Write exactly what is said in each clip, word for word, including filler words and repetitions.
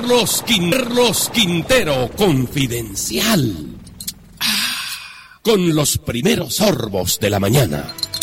Carlos, Carlos Quintero Confidencial. Ah, con los primeros sorbos de la mañana.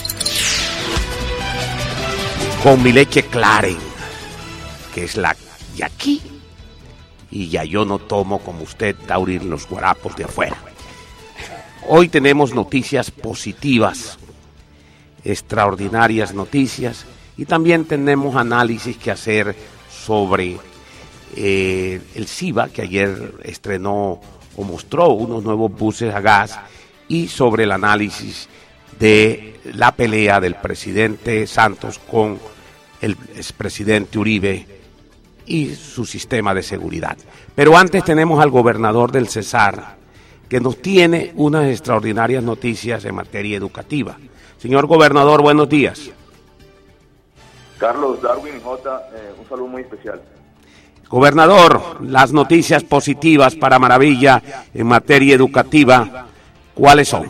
Con mi leche Claren, que es la de aquí. Y ya yo no tomo como usted, Taurir, los guarapos de afuera. Hoy tenemos noticias positivas, extraordinarias noticias, y también tenemos análisis que hacer sobre eh, el SIVA, que ayer estrenó o mostró unos nuevos buses a gas, y sobre el análisis de la pelea del presidente Santos con el expresidente Uribe y su sistema de seguridad. Pero antes tenemos al gobernador del Cesar, que nos tiene unas extraordinarias noticias en materia educativa. Señor gobernador, buenos días. Carlos, Darwin y Jota, eh, un saludo muy especial. Gobernador, las noticias positivas para Maravilla en materia educativa, ¿cuáles son?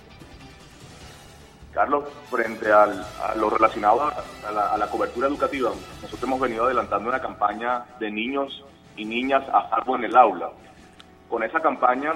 Carlos, frente al, a lo relacionado a la, a la cobertura educativa, nosotros hemos venido adelantando una campaña de niños y niñas a salvo en el aula. Con esa campaña,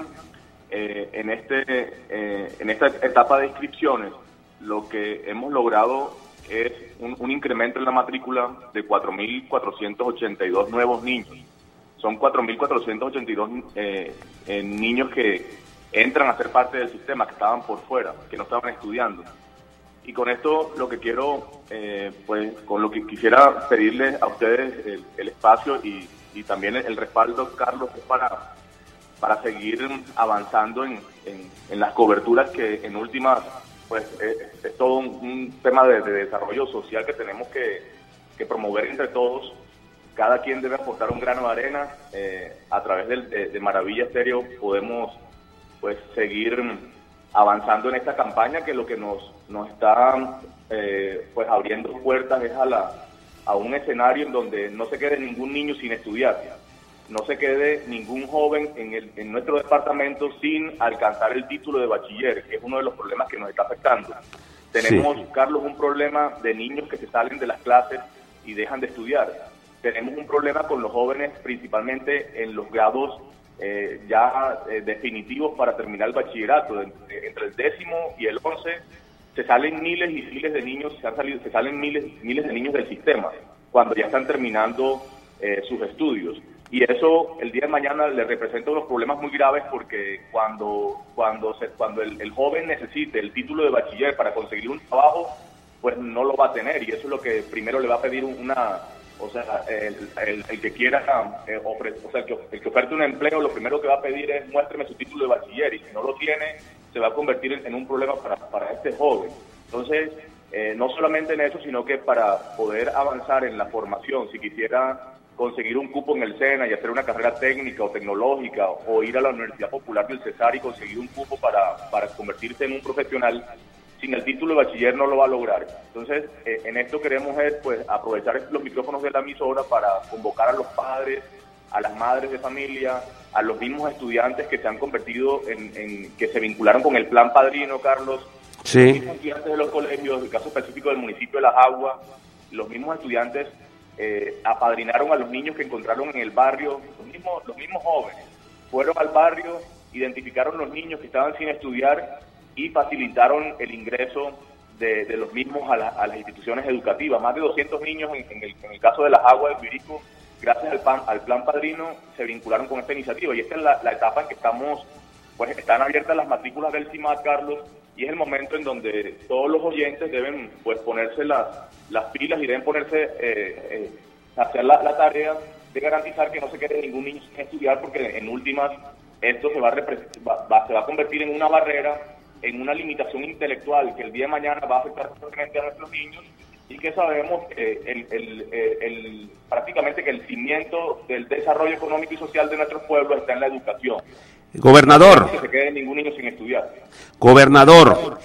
eh, en, este, eh, en esta etapa de inscripciones, lo que hemos logrado es un, un incremento en la matrícula de cuatro mil cuatrocientos ochenta y dos nuevos niños. Son cuatro mil cuatrocientos ochenta y dos eh, eh, niños que entran a ser parte del sistema, que estaban por fuera, que no estaban estudiando. Y con esto lo que quiero, eh, pues con lo que quisiera pedirles a ustedes el, el espacio y, y también el, el respaldo, Carlos, es para, para seguir avanzando en, en, en las coberturas que en últimas, pues es, es todo un, un tema de, de desarrollo social que tenemos que, que promover entre todos. Cada quien debe aportar un grano de arena. Eh, a través del, de, de Maravilla Estéreo podemos pues seguir avanzando en esta campaña, que lo que nos nos está eh, pues abriendo puertas es a la a un escenario en donde no se quede ningún niño sin estudiar, no se quede ningún joven en el en nuestro departamento sin alcanzar el título de bachiller, que es uno de los problemas que nos está afectando. Tenemos, sí, Carlos, un problema de niños que se salen de las clases y dejan de estudiar. Tenemos un problema con los jóvenes, principalmente en los grados Eh, ya eh, definitivos para terminar el bachillerato. Entre, entre el décimo y el once se salen miles y miles de niños, se, han salido, se salen miles, miles de niños del sistema cuando ya están terminando eh, sus estudios. Y eso el día de mañana le representa unos problemas muy graves, porque cuando cuando se, cuando el, el joven necesite el título de bachiller para conseguir un trabajo, pues no lo va a tener, y eso es lo que primero le va a pedir una... O sea, el, el, el que quiera eh, ofrecer, o sea, el que, el que oferte un empleo, lo primero que va a pedir es muéstreme su título de bachiller, y si no lo tiene, se va a convertir en, en un problema para, para este joven. Entonces, eh, no solamente en eso, sino que para poder avanzar en la formación, si quisiera conseguir un cupo en el SENA y hacer una carrera técnica o tecnológica, o ir a la Universidad Popular del Cesar y conseguir un cupo para, para convertirse en un profesional, sin el título de bachiller no lo va a lograr. Entonces, eh, en esto queremos es, pues, aprovechar los micrófonos de la emisora para convocar a los padres, a las madres de familia, a los mismos estudiantes que se han convertido en, en que se vincularon con el Plan Padrino, Carlos. Sí. Los mismos estudiantes de los colegios, el caso específico del municipio de Las Aguas, los mismos estudiantes eh, apadrinaron a los niños que encontraron en el barrio, los mismos, los mismos jóvenes, fueron al barrio, identificaron los niños que estaban sin estudiar y facilitaron el ingreso de, de los mismos a, la, a las instituciones educativas. Más de doscientos niños en, en, el, en el caso de Las Aguas de Quirico, gracias al, pan, al Plan Padrino, se vincularon con esta iniciativa, y esta es la, la etapa en que estamos, pues están abiertas las matrículas del CIMAD, Carlos, y es el momento en donde todos los oyentes deben, pues, ponerse las, las pilas y deben ponerse, eh, eh, hacer la, la tarea de garantizar que no se quede ningún niño sin estudiar, porque en últimas esto se va, a va, va, se va a convertir en una barrera, en una limitación intelectual que el día de mañana va a afectar fuertemente a nuestros niños, y que sabemos que el, el, el, el, prácticamente que el cimiento del desarrollo económico y social de nuestros pueblos está en la educación. Gobernador. No que se quede ningún niño sin estudiar. Gobernador,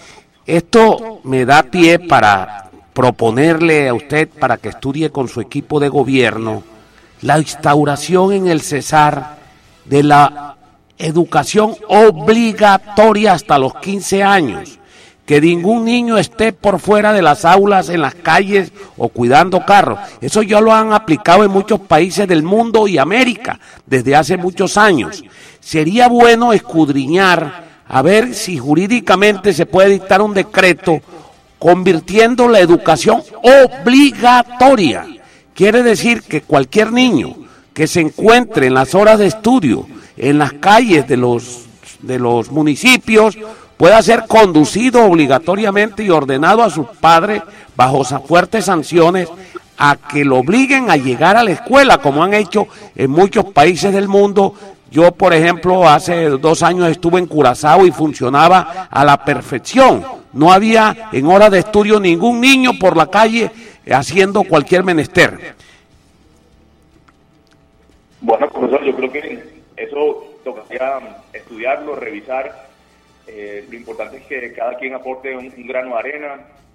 esto me da pie para proponerle a usted, para que estudie con su equipo de gobierno, la instauración en el Cesar de la educación obligatoria hasta los quince años, que ningún niño esté por fuera de las aulas, en las calles o cuidando carros. Eso ya lo han aplicado en muchos países del mundo y América desde hace muchos años. Sería bueno escudriñar a ver si jurídicamente se puede dictar un decreto convirtiendo la educación obligatoria. Quiere decir que cualquier niño que se encuentre en las horas de estudio, en las calles de los, de los municipios, pueda ser conducido obligatoriamente y ordenado a sus padres bajo fuertes sanciones a que lo obliguen a llegar a la escuela, como han hecho en muchos países del mundo. Yo, por ejemplo, hace dos años estuve en Curazao y funcionaba a la perfección. No había en horas de estudio ningún niño por la calle haciendo cualquier menester. Bueno, profesor, yo creo que eso tocaría estudiarlo, revisar. Eh, lo importante es que cada quien aporte un, un grano de arena,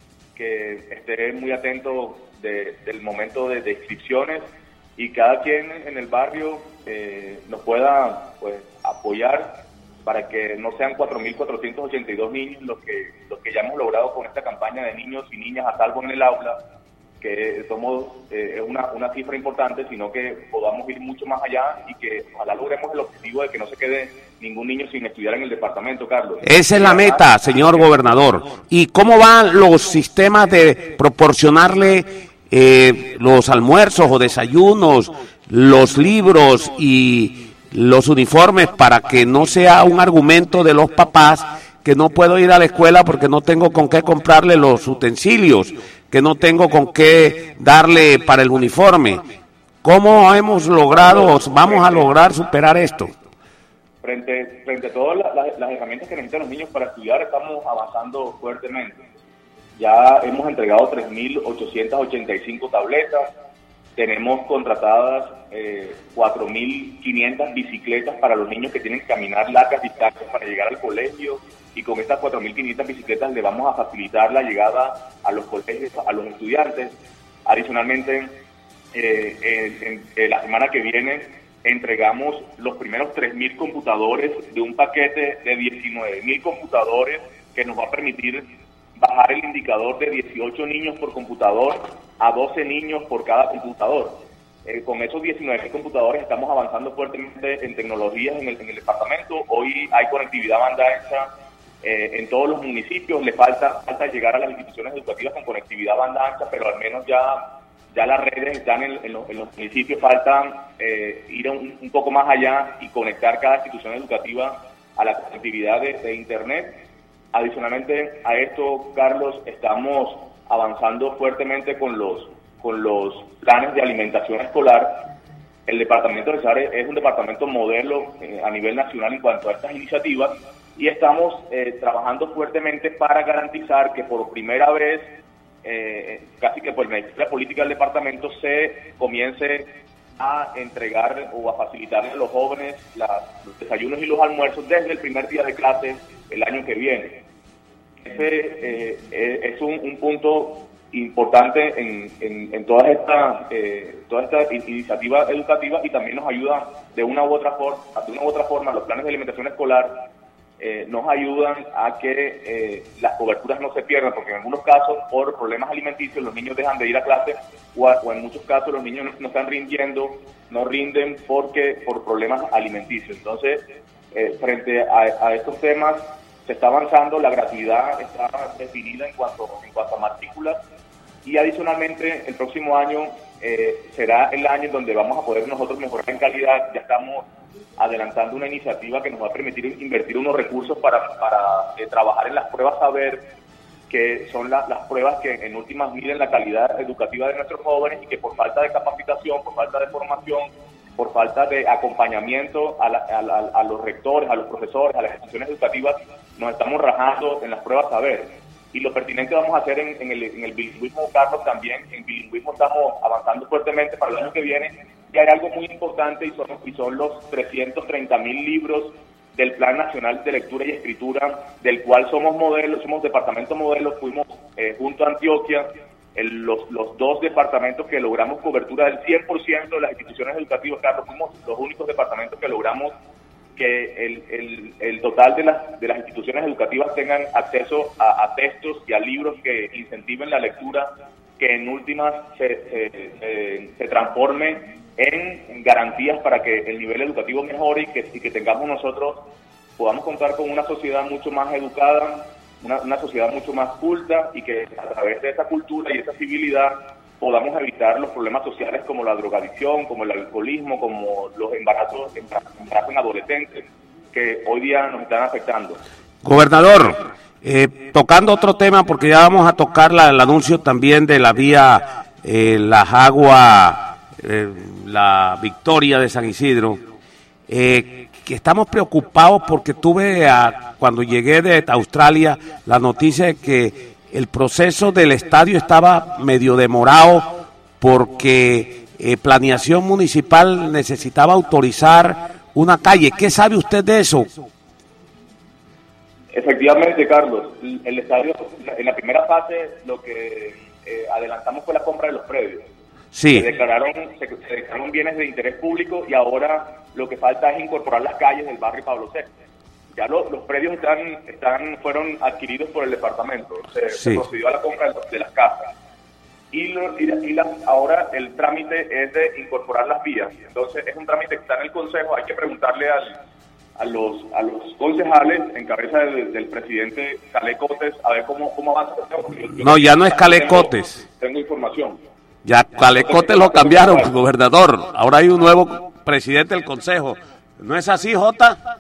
que esté muy atento de, del momento de, de inscripciones, y cada quien en el barrio eh, nos pueda pues apoyar para que no sean cuatro mil cuatrocientos ochenta y dos niños los que los que ya hemos logrado con esta campaña de niños y niñas a salvo en el aula, que somos eh, una, una cifra importante, sino que podamos ir mucho más allá y que ojalá logremos el objetivo de que no se quede ningún niño sin estudiar en el departamento, Carlos. Esa es la meta, señor gobernador. ¿Y cómo van los sistemas de proporcionarle eh, los almuerzos o desayunos, los libros y los uniformes para que no sea un argumento de los papás que no puedo ir a la escuela porque no tengo con qué comprarle los utensilios, que no tengo con qué darle para el uniforme? ¿Cómo hemos logrado, vamos a lograr superar esto? Frente, frente a todas las, las, las herramientas que necesitan los niños para estudiar, estamos avanzando fuertemente. Ya hemos entregado tres mil ochocientas ochenta y cinco tabletas, tenemos contratadas eh, cuatro mil quinientas bicicletas para los niños que tienen que caminar largas distancias para llegar al colegio, y con estas cuatro mil quinientas bicicletas le vamos a facilitar la llegada a los colegios, a los estudiantes. Adicionalmente, eh, en, en, en la semana que viene entregamos los primeros tres mil computadores de un paquete de diecinueve mil computadores que nos va a permitir bajar el indicador de dieciocho niños por computador a doce niños por cada computador. Eh, con esos diecinueve mil computadores estamos avanzando fuertemente en tecnologías en el, en el departamento. Hoy hay conectividad banda ancha eh, en todos los municipios. Le falta, falta llegar a las instituciones educativas con conectividad banda ancha, pero al menos ya, ya las redes están en, en, los, en los municipios. Falta eh, ir un, un poco más allá y conectar cada institución educativa a la conectividad de, de Internet. Adicionalmente a esto, Carlos, estamos avanzando fuertemente con los con los planes de alimentación escolar. El departamento de Cesar es un departamento modelo eh, a nivel nacional en cuanto a estas iniciativas, y estamos eh, trabajando fuertemente para garantizar que por primera vez, eh, casi que por la política del departamento, se comience a entregar o a facilitar a los jóvenes las, los desayunos y los almuerzos desde el primer día de clase el año que viene. Ese eh, es un, un punto importante en, en, en todas estas eh, toda esta iniciativas educativas, y también nos ayuda de una u otra forma, de una u otra forma los planes de alimentación escolar eh, nos ayudan a que eh, las coberturas no se pierdan, porque en algunos casos por problemas alimenticios los niños dejan de ir a clase, o, a, o en muchos casos los niños no, no están rindiendo, no rinden porque por problemas alimenticios. Entonces, eh, frente a, a estos temas se está avanzando, la gratuidad está definida en cuanto, en cuanto a matrículas, y adicionalmente el próximo año eh, será el año en donde vamos a poder nosotros mejorar en calidad. Ya estamos adelantando una iniciativa que nos va a permitir invertir unos recursos para, para eh, trabajar en las pruebas saber, que son la, las pruebas que en últimas miden la calidad educativa de nuestros jóvenes, y que por falta de capacitación, por falta de formación, por falta de acompañamiento a, la, a, a, a los rectores, a los profesores, a las instituciones educativas, nos estamos rajando en las pruebas saber. Y lo pertinente vamos a hacer en, en, el, en el bilingüismo, Carlos, también. En bilingüismo estamos avanzando fuertemente para el año que viene, y hay algo muy importante, y son, y son los trescientos treinta mil libros del Plan Nacional de Lectura y Escritura, del cual somos modelos, somos departamento modelo. Fuimos eh, junto a Antioquia el, los, los dos departamentos que logramos cobertura del cien por ciento de las instituciones educativas, Carlos. Fuimos los únicos departamentos que logramos que el, el, el total de las, de las instituciones educativas tengan acceso a, a textos y a libros que incentiven la lectura, que en últimas se, se, se, se transforme en garantías para que el nivel educativo mejore y que, y que tengamos nosotros, podamos contar con una sociedad mucho más educada, una, una sociedad mucho más culta, y que a través de esa cultura y esa civilidad podamos evitar los problemas sociales como la drogadicción, como el alcoholismo, como los embarazos, embarazos en adolescentes, que hoy día nos están afectando. Gobernador, eh, tocando otro tema, porque ya vamos a tocar la, el anuncio también de la vía eh, Las Aguas, eh, la Victoria de San Isidro, eh, que estamos preocupados porque tuve, a, cuando llegué de Australia, la noticia de que el proceso del estadio estaba medio demorado porque eh, Planeación Municipal necesitaba autorizar una calle. ¿Qué sabe usted de eso? Efectivamente, Carlos, el estadio, en la primera fase, lo que eh, adelantamos fue la compra de los predios. Sí. Se declararon, se, se declararon bienes de interés público y ahora lo que falta es incorporar las calles del barrio Pablo sexto. Ya lo, los predios están, están, fueron adquiridos por el departamento, se, sí. se procedió a la compra de, de las casas. Y, lo, y, y la, ahora el trámite es de incorporar las vías. Entonces es un trámite que está en el Consejo, hay que preguntarle al, a, los, a los concejales, en cabeza del, del presidente Calé Cotes, a ver cómo, cómo avanza. Yo, yo no, ya no es Calé Cotes. Tengo, tengo información. Ya Calé Cotes lo cambiaron, gobernador. Ahora hay un nuevo presidente del Consejo. ¿No es así, Jota?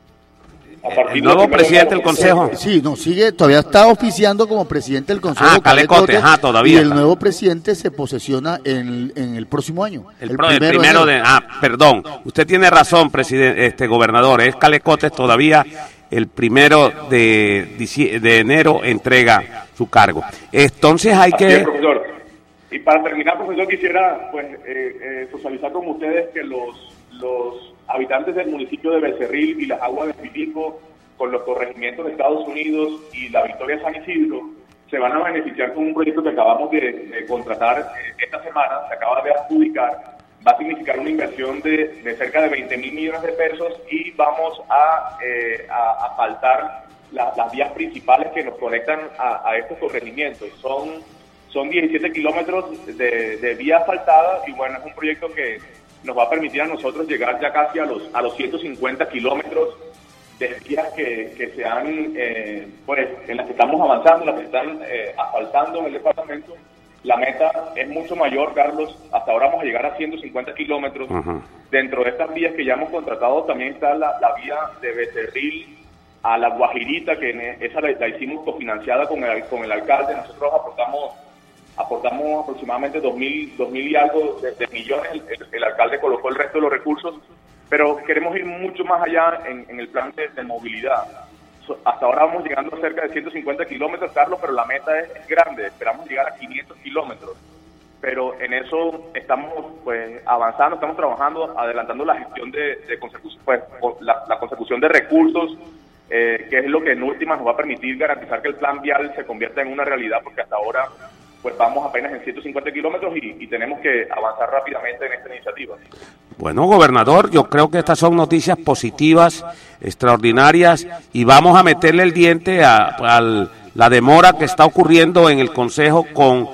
El nuevo presidente del Consejo. Sí, no, sigue, todavía está oficiando como presidente del Consejo. Ah, Calé Cotes, ah, todavía. Y el nuevo presidente se posesiona en, en el próximo año. El, el, pro, primero, el primero de, de ah, perdón, usted tiene razón, presidente, este gobernador, es Calé Cotes todavía. El primero de, de enero entrega su cargo. Entonces hay Así que... es, profesor. Y para terminar, profesor, quisiera pues eh, eh, socializar con ustedes que los, los habitantes del municipio de Becerril y Las Aguas de Pitico, con los corregimientos de Estados Unidos y la Victoria de San Isidro, se van a beneficiar con un proyecto que acabamos de, de contratar eh, esta semana, se acaba de adjudicar. Va a significar una inversión de, de cerca de veinte mil millones de pesos y vamos a, eh, a, a asfaltar la, las vías principales que nos conectan a, a estos corregimientos. Son, son diecisiete kilómetros de, de vía asfaltada y bueno, es un proyecto que nos va a permitir a nosotros llegar ya casi a los, a los ciento cincuenta kilómetros de vías que, que se han, eh, pues, en las que estamos avanzando, en las que están eh, asfaltando en el departamento. La meta es mucho mayor, Carlos. Hasta ahora vamos a llegar a ciento cincuenta kilómetros. Uh-huh. Dentro de estas vías que ya hemos contratado también está la, la vía de Becerril a La Guajirita, que esa la, la hicimos cofinanciada con el, con el alcalde. Nosotros aportamos aportamos aproximadamente dos mil, dos mil y algo de, de millones. El, el, el alcalde colocó el resto de los recursos, pero queremos ir mucho más allá en, en el plan de, de movilidad. Hasta ahora vamos llegando a cerca de ciento cincuenta kilómetros, Carlos, pero la meta es, es grande, esperamos llegar a quinientos kilómetros. Pero en eso estamos pues avanzando, estamos trabajando, adelantando la gestión de, de consecución, pues, la, la consecución de recursos, eh, que es lo que en última nos va a permitir garantizar que el plan vial se convierta en una realidad, porque hasta ahora pues vamos apenas en ciento cincuenta kilómetros y, y tenemos que avanzar rápidamente en esta iniciativa. Bueno, gobernador, yo creo que estas son noticias positivas, extraordinarias, y vamos a meterle el diente a, a la demora que está ocurriendo en el Consejo con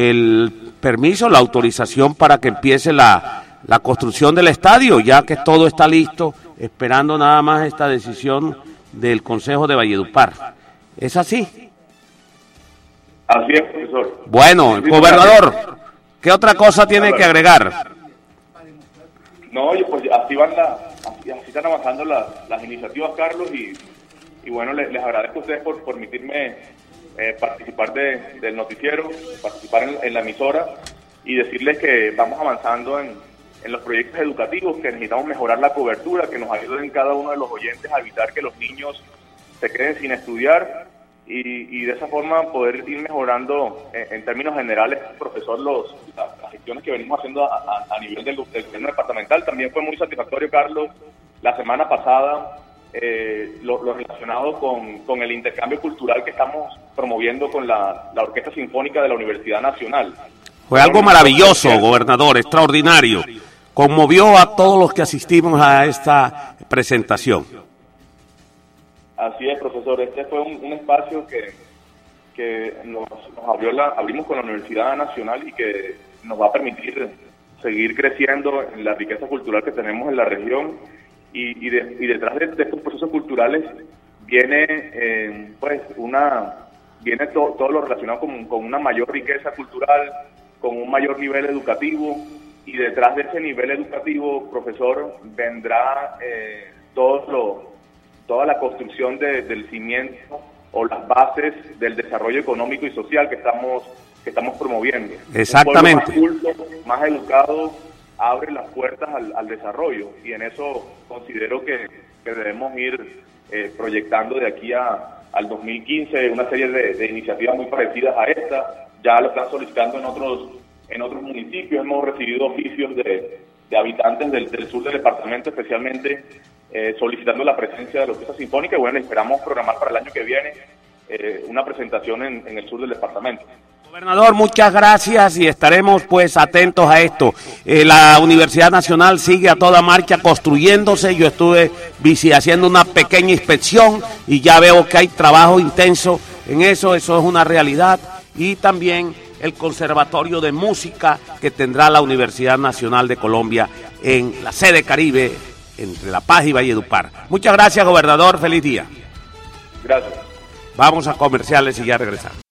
el permiso, la autorización para que empiece la, la construcción del estadio, ya que todo está listo, esperando nada más esta decisión del Consejo de Valledupar. ¿Es así? Así es, profesor. Bueno, sí, gobernador, ¿qué otra cosa tiene que agregar? No, pues así van la, así, así están avanzando la, las iniciativas, Carlos, y, y bueno, les, les agradezco a ustedes por, por permitirme eh, participar de, del noticiero, participar en, en la emisora y decirles que vamos avanzando en, en los proyectos educativos, que necesitamos mejorar la cobertura, que nos ayuden cada uno de los oyentes a evitar que los niños se queden sin estudiar. Y, y de esa forma poder ir mejorando en, en términos generales, profesor, los, las, las gestiones que venimos haciendo a, a, a nivel del, del gobierno departamental. También fue muy satisfactorio, Carlos, la semana pasada, eh, lo, lo relacionado con, con el intercambio cultural que estamos promoviendo con la, la Orquesta Sinfónica de la Universidad Nacional. Fue algo maravilloso, gobernador, extraordinario. conmovió a todos los que asistimos a esta presentación. Así es, profesor. Este fue un, un espacio que, que nos, nos abrió la, abrimos con la Universidad Nacional y que nos va a permitir seguir creciendo en la riqueza cultural que tenemos en la región. Y, y, de, y detrás de, de estos procesos culturales viene eh, pues una viene to, todo lo relacionado con, con una mayor riqueza cultural, con un mayor nivel educativo, y detrás de ese nivel educativo, profesor, vendrá eh, todo lo, toda la construcción de, del cimiento o las bases del desarrollo económico y social que estamos que estamos promoviendo. Exactamente. Un pueblo más culto, más educado, abre las puertas al, al desarrollo, y en eso considero que, que debemos ir eh, proyectando de aquí a, al dos mil quince una serie de, de iniciativas muy parecidas a esta. Ya lo están solicitando en otros en otros municipios. Hemos recibido oficios de, de habitantes del, del sur del departamento, especialmente eh, solicitando la presencia de la Orquesta Sinfónica, y bueno, esperamos programar para el año que viene eh, una presentación en, en el sur del departamento. Gobernador, muchas gracias y estaremos pues atentos a esto. Eh, la Universidad Nacional sigue a toda marcha construyéndose. Yo estuve bici haciendo una pequeña inspección y ya veo que hay trabajo intenso en eso, eso es una realidad. Y también el Conservatorio de Música que tendrá la Universidad Nacional de Colombia en la sede Caribe, entre La Paz y Valledupar. Muchas gracias, gobernador, feliz día. Gracias. Vamos a comerciales y ya regresamos.